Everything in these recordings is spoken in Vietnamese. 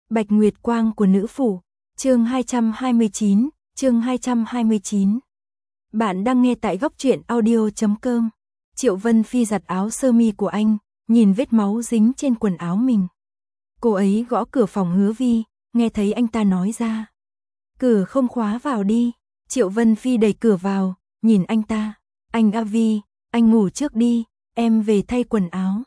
Bạch Nguyệt Quang của nữ phủ, chương 229, chương 229. Bạn đang nghe tại góc truyện audio.com. Triệu Vân Phi giặt áo sơ mi của anh, nhìn vết máu dính trên quần áo mình. Cô ấy gõ cửa phòng Hứa Vi, nghe thấy anh ta nói ra. Cửa không khóa vào đi. Triệu Vân Phi đẩy cửa vào, nhìn anh ta. Anh A Vi, anh ngủ trước đi, em về thay quần áo.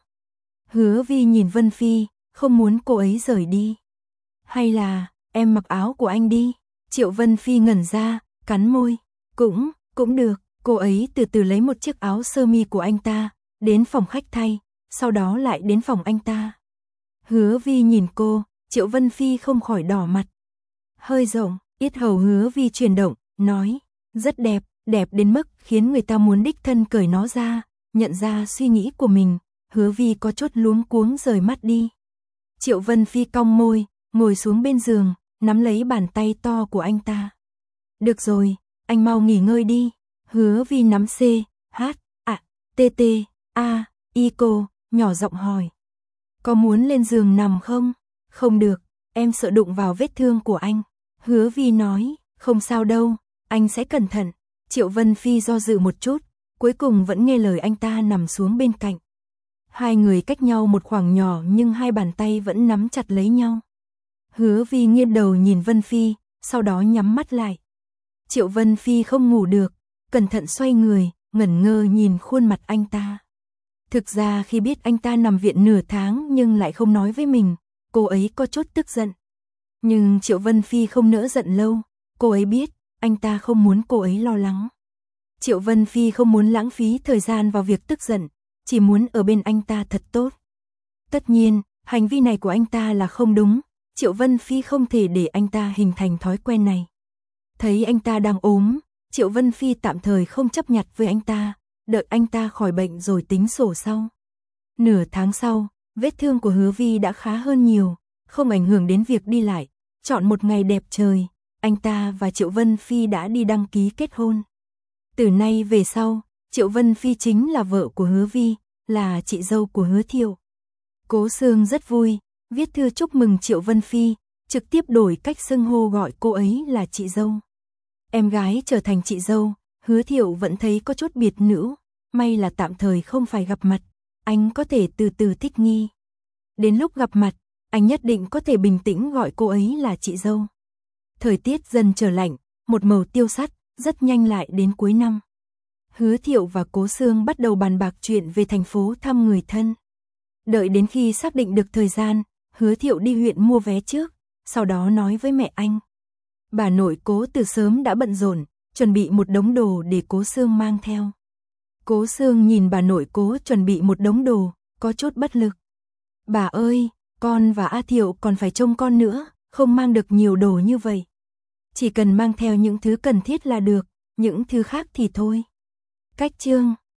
Hứa Vi nhìn Vân Phi, không muốn cô ấy rời đi. Hay là, em mặc áo của anh đi. Triệu Vân Phi ngẩn ra, cắn môi. Cũng được. Cô ấy từ từ lấy một chiếc áo sơ mi của anh ta, đến phòng khách thay, sau đó lại đến phòng anh ta. Hứa Vi nhìn cô, Triệu Vân Phi không khỏi đỏ mặt. Hơi rộng, yết hầu Hứa Vi chuyển động, nói, rất đẹp, đẹp đến mức khiến người ta muốn đích thân cởi nó ra. Nhận ra suy nghĩ của mình, Hứa Vi có chút luống cuống rời mắt đi. Triệu Vân Phi cong môi, ngồi xuống bên giường, nắm lấy bàn tay to của anh ta. Được rồi, anh mau nghỉ ngơi đi. Hứa Vi nắm C, H, T, T, A, I cô, nhỏ giọng hỏi. Có muốn lên giường nằm không? Không được, em sợ đụng vào vết thương của anh. Hứa Vi nói, không sao đâu, anh sẽ cẩn thận. Triệu Vân Phi do dự một chút, cuối cùng vẫn nghe lời anh ta nằm xuống bên cạnh. Hai người cách nhau một khoảng nhỏ nhưng hai bàn tay vẫn nắm chặt lấy nhau. Hứa Vi nghiêng đầu nhìn Vân Phi, sau đó nhắm mắt lại. Triệu Vân Phi không ngủ được, cẩn thận xoay người, ngẩn ngơ nhìn khuôn mặt anh ta. Thực ra khi biết anh ta nằm viện nửa tháng nhưng lại không nói với mình, cô ấy có chút tức giận. Nhưng Triệu Vân Phi không nỡ giận lâu, cô ấy biết, anh ta không muốn cô ấy lo lắng. Triệu Vân Phi không muốn lãng phí thời gian vào việc tức giận, chỉ muốn ở bên anh ta thật tốt. Tất nhiên, hành vi này của anh ta là không đúng, Triệu Vân Phi không thể để anh ta hình thành thói quen này. Thấy anh ta đang ốm, Triệu Vân Phi tạm thời không chấp nhặt với anh ta, đợi anh ta khỏi bệnh rồi tính sổ sau. Nửa tháng sau, vết thương của Hứa Vi đã khá hơn nhiều, không ảnh hưởng đến việc đi lại. Chọn một ngày đẹp trời, anh ta và Triệu Vân Phi đã đi đăng ký kết hôn. Từ nay về sau, Triệu Vân Phi chính là vợ của Hứa Vi, là chị dâu của Hứa Thiệu. Cố Sương rất vui, viết thư chúc mừng Triệu Vân Phi, trực tiếp đổi cách xưng hô gọi cô ấy là chị dâu. Em gái trở thành chị dâu, Hứa Thiệu vẫn thấy có chút biệt nữ, may là tạm thời không phải gặp mặt, anh có thể từ từ thích nghi. Đến lúc gặp mặt, anh nhất định có thể bình tĩnh gọi cô ấy là chị dâu. Thời tiết dần trở lạnh, một màu tiêu sắt, rất nhanh lại đến cuối năm. Hứa Thiệu và Cố Sương bắt đầu bàn bạc chuyện về thành phố thăm người thân. Đợi đến khi xác định được thời gian, Hứa Thiệu đi huyện mua vé trước, sau đó nói với mẹ anh. Bà nội Cố từ sớm đã bận rộn, chuẩn bị một đống đồ để Cố Sương mang theo. Cố Sương nhìn bà nội Cố chuẩn bị một đống đồ, có chút bất lực. Bà ơi, con và A Thiệu còn phải trông con nữa, không mang được nhiều đồ như vậy. Chỉ cần mang theo những thứ cần thiết là được, những thứ khác thì thôi. Cách chương